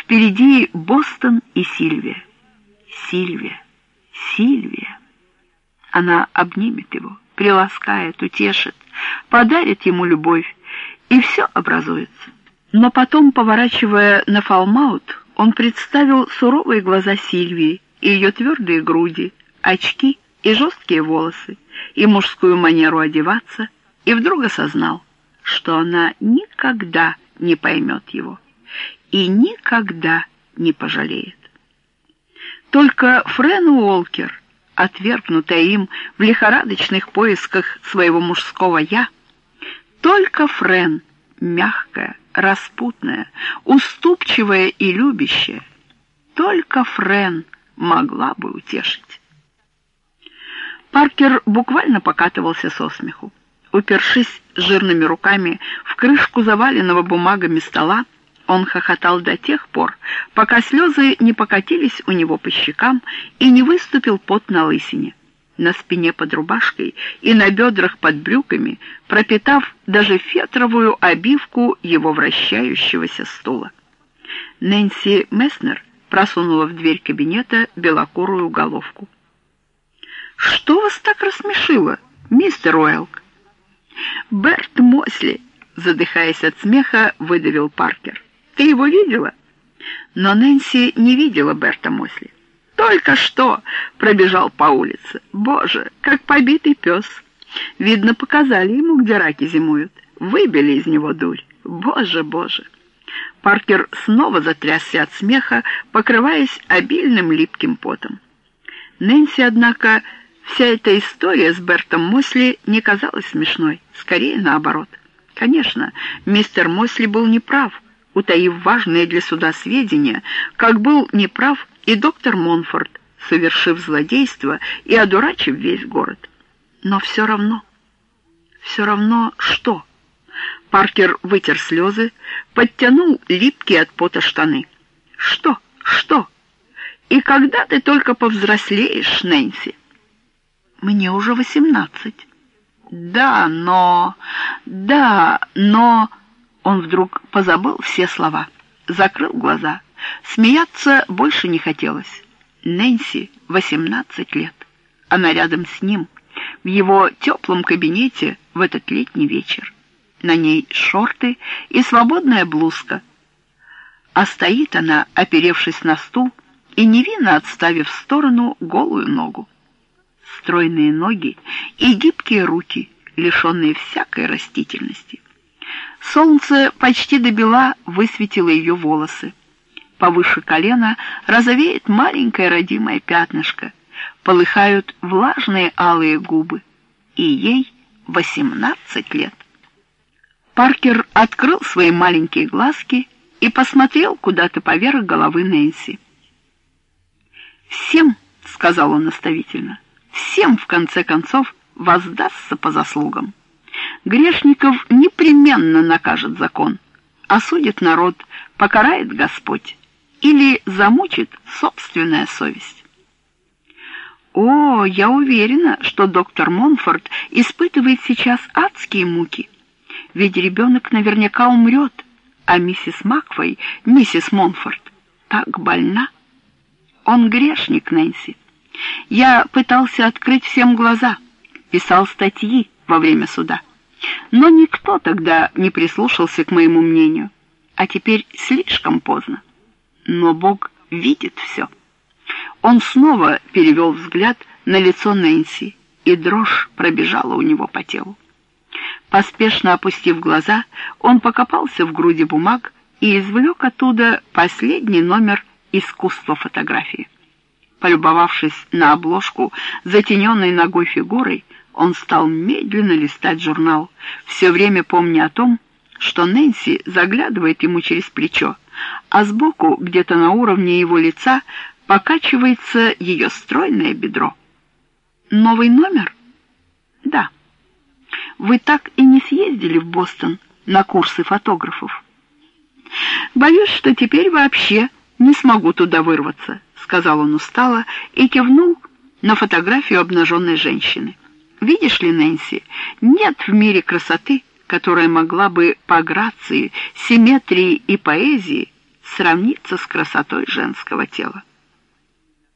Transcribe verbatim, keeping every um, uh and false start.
Впереди Бостон и Сильвия. Сильвия, Сильвия. Она обнимет его, приласкает, утешит, подарит ему любовь, и все образуется. Но потом, поворачивая на Фалмаут, он представил суровые глаза Сильвии и ее твердые груди, очки и жесткие волосы, и мужскую манеру одеваться, и вдруг осознал, что она никогда не поймет его и никогда не пожалеет. Только Френ Уолкер, отвергнутая им в лихорадочных поисках своего мужского «я», только Френ, мягкая, распутная, уступчивая и любящая, только Френ могла бы утешить. Паркер буквально покатывался со смеху. Упершись жирными руками в крышку заваленного бумагами стола, он хохотал до тех пор, пока слезы не покатились у него по щекам и не выступил пот на лысине, на спине под рубашкой и на бедрах под брюками, пропитав даже фетровую обивку его вращающегося стула. Нэнси Месснер просунула в дверь кабинета белокурую головку. «Что вас так рассмешило, мистер Уэлк?» «Берт Мосли», задыхаясь от смеха, выдавил Паркер. «Ты его видела?» Но Нэнси не видела Берта Мосли. «Только что пробежал по улице. Боже, как побитый пес. Видно, показали ему, где раки зимуют. Выбили из него дурь. Боже, боже!» Паркер снова затрясся от смеха, покрываясь обильным липким потом. Нэнси, однако, вся эта история с Бертом Мосли не казалась смешной, скорее наоборот. Конечно, мистер Мосли был неправ, утаив важные для суда сведения, как был неправ и доктор Монфорд, совершив злодейство и одурачив весь город. Но все равно, все равно что? Паркер вытер слезы, подтянул липкие от пота штаны. Что? Что? И когда ты только повзрослеешь, Нэнси? Мне уже восемнадцать. Да, но... Да, но... Он вдруг позабыл все слова, закрыл глаза. Смеяться больше не хотелось. Нэнси восемнадцать лет. Она рядом с ним, в его теплом кабинете в этот летний вечер. На ней шорты и свободная блузка. А стоит она, оперевшись на стул и невинно отставив в сторону голую ногу. Стройные ноги и гибкие руки, лишенные всякой растительности. Солнце почти до бела высветило ее волосы. Повыше колена розовеет маленькое родимое пятнышко, полыхают влажные алые губы, и ей восемнадцать лет. Паркер открыл свои маленькие глазки и посмотрел куда-то поверх головы Нэнси. «Всем, — сказал он наставительно, — всем, в конце концов, воздастся по заслугам. Грешников непременно накажет закон, осудит народ, покарает Господь или замучит собственная совесть». «О, я уверена, что доктор Монфорд испытывает сейчас адские муки. Ведь ребенок наверняка умрет, а миссис Макфей, миссис Монфорд, так больна. Он грешник, Нэнси. Я пытался открыть всем глаза, писал статьи во время суда. Но никто тогда не прислушался к моему мнению, а теперь слишком поздно. Но Бог видит все». Он снова перевел взгляд на лицо Нэнси, и дрожь пробежала у него по телу. Поспешно опустив глаза, он покопался в груди бумаг и извлек оттуда последний номер «Искусство фотографии». Полюбовавшись на обложку, затененной ногой фигурой, он стал медленно листать журнал, все время помня о том, что Нэнси заглядывает ему через плечо, а сбоку, где-то на уровне его лица, покачивается ее стройное бедро. «Новый номер?» «Да». «Вы так и не съездили в Бостон на курсы фотографов?» «Боюсь, что теперь вообще не смогу туда вырваться», — сказал он устало и кивнул на фотографию обнаженной женщины. «Видишь ли, Нэнси, нет в мире красоты, которая могла бы по грации, симметрии и поэзии сравниться с красотой женского тела.